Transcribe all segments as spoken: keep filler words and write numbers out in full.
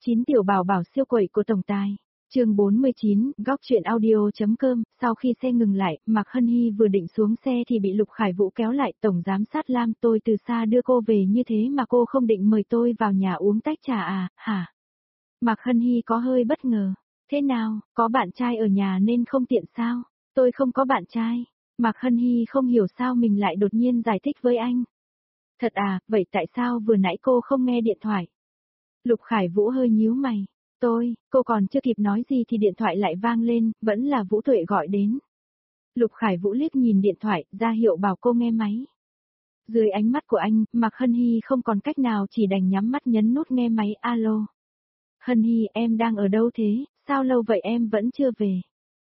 chín tiểu bảo bảo siêu quậy của tổng tài. Chương bốn mươi chín, góc truyện audio.com. Sau khi xe ngừng lại, Mạc Hân Hy vừa định xuống xe thì bị Lục Khải Vũ kéo lại. Tổng giám sát Lam, tôi từ xa đưa cô về như thế mà cô không định mời tôi vào nhà uống tách trà à, hả? Mạc Hân Hy có hơi bất ngờ. Thế nào, có bạn trai ở nhà nên không tiện sao? Tôi không có bạn trai. Mạc Hân Hy không hiểu sao mình lại đột nhiên giải thích với anh. Thật à, vậy tại sao vừa nãy cô không nghe điện thoại? Lục Khải Vũ hơi nhíu mày. Tôi, cô còn chưa kịp nói gì thì điện thoại lại vang lên, vẫn là Vũ Tuệ gọi đến. Lục Khải Vũ liếc nhìn điện thoại, ra hiệu bảo cô nghe máy. Dưới ánh mắt của anh, Mạc Hân Hy không còn cách nào chỉ đành nhắm mắt nhấn nút nghe máy. Alo. Hân Hy, em đang ở đâu thế, sao lâu vậy em vẫn chưa về?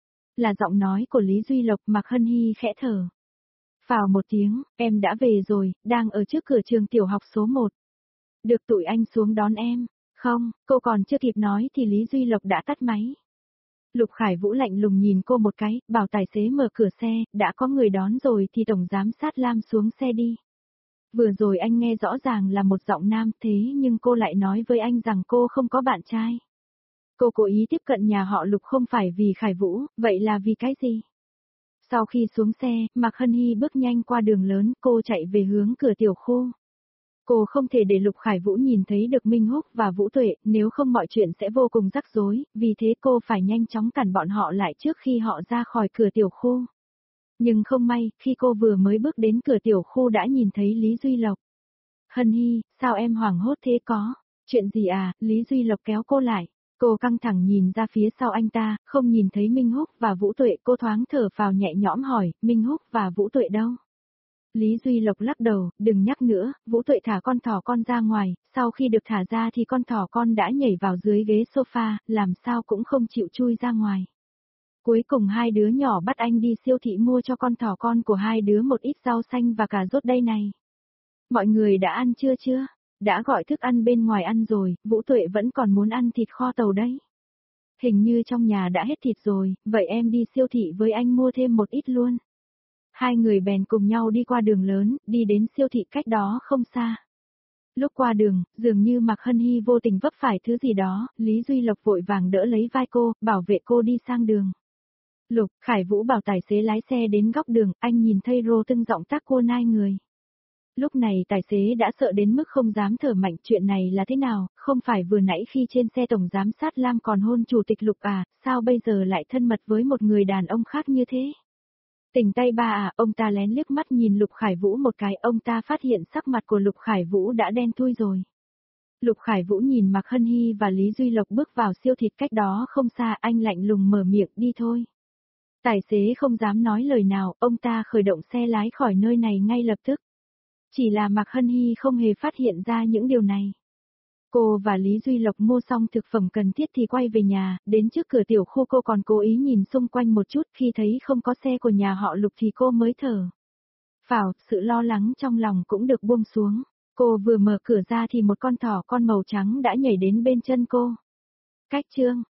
Là giọng nói của Lý Duy Lộc. Mạc Hân Hy khẽ thở. Phào một tiếng, em đã về rồi, đang ở trước cửa trường tiểu học số một. Được tụi anh xuống đón em. Không, cô còn chưa kịp nói thì Lý Duy Lộc đã tắt máy. Lục Khải Vũ lạnh lùng nhìn cô một cái, bảo tài xế mở cửa xe, đã có người đón rồi thì tổng giám sát Lam xuống xe đi. Vừa rồi anh nghe rõ ràng là một giọng nam, thế nhưng cô lại nói với anh rằng cô không có bạn trai. Cô cố ý tiếp cận nhà họ Lục không phải vì Khải Vũ, vậy là vì cái gì? Sau khi xuống xe, Mạc Hân Hy bước nhanh qua đường lớn, cô chạy về hướng cửa tiểu khu. Cô không thể để Lục Khải Vũ nhìn thấy được Minh Húc và Vũ Tuệ, nếu không mọi chuyện sẽ vô cùng rắc rối, vì thế cô phải nhanh chóng cản bọn họ lại trước khi họ ra khỏi cửa tiểu khu. Nhưng không may, khi cô vừa mới bước đến cửa tiểu khu đã nhìn thấy Lý Duy Lộc. Hân Hy, sao em hoảng hốt thế có? Chuyện gì à? Lý Duy Lộc kéo cô lại. Cô căng thẳng nhìn ra phía sau anh ta, không nhìn thấy Minh Húc và Vũ Tuệ, cô thoáng thở phào nhẹ nhõm hỏi, Minh Húc và Vũ Tuệ đâu? Lý Duy Lộc lắc đầu, đừng nhắc nữa, Vũ Tuệ thả con thỏ con ra ngoài, sau khi được thả ra thì con thỏ con đã nhảy vào dưới ghế sofa, làm sao cũng không chịu chui ra ngoài. Cuối cùng hai đứa nhỏ bắt anh đi siêu thị mua cho con thỏ con của hai đứa một ít rau xanh và cà rốt đây này. Mọi người đã ăn chưa chưa? Đã gọi thức ăn bên ngoài ăn rồi, Vũ Tuệ vẫn còn muốn ăn thịt kho tàu đấy. Hình như trong nhà đã hết thịt rồi, vậy em đi siêu thị với anh mua thêm một ít luôn. Hai người bèn cùng nhau đi qua đường lớn, đi đến siêu thị cách đó không xa. Lúc qua đường, dường như Mạc Hân Hy vô tình vấp phải thứ gì đó, Lý Duy Lộc vội vàng đỡ lấy vai cô, bảo vệ cô đi sang đường. Lục, Khải Vũ bảo tài xế lái xe đến góc đường, anh nhìn thấy rô tưng giọng tác cô nai người. Lúc này tài xế đã sợ đến mức không dám thở mạnh, chuyện này là thế nào, không phải vừa nãy khi trên xe tổng giám sát Lam còn hôn chủ tịch Lục à, sao bây giờ lại thân mật với một người đàn ông khác như thế? Tỉnh tay ba à, ông ta lén liếc mắt nhìn Lục Khải Vũ một cái, ông ta phát hiện sắc mặt của Lục Khải Vũ đã đen thui rồi. Lục Khải Vũ nhìn Mạc Hân Hy và Lý Duy Lộc bước vào siêu thịt cách đó không xa, anh lạnh lùng mở miệng, đi thôi. Tài xế không dám nói lời nào, ông ta khởi động xe lái khỏi nơi này ngay lập tức. Chỉ là Mạc Hân Hy không hề phát hiện ra những điều này. Cô và Lý Duy Lộc mua xong thực phẩm cần thiết thì quay về nhà, đến trước cửa tiểu khu cô còn cố ý nhìn xung quanh một chút, khi thấy không có xe của nhà họ Lục thì cô mới thở phào, sự lo lắng trong lòng cũng được buông xuống. Cô vừa mở cửa ra thì một con thỏ con màu trắng đã nhảy đến bên chân cô. Cách chương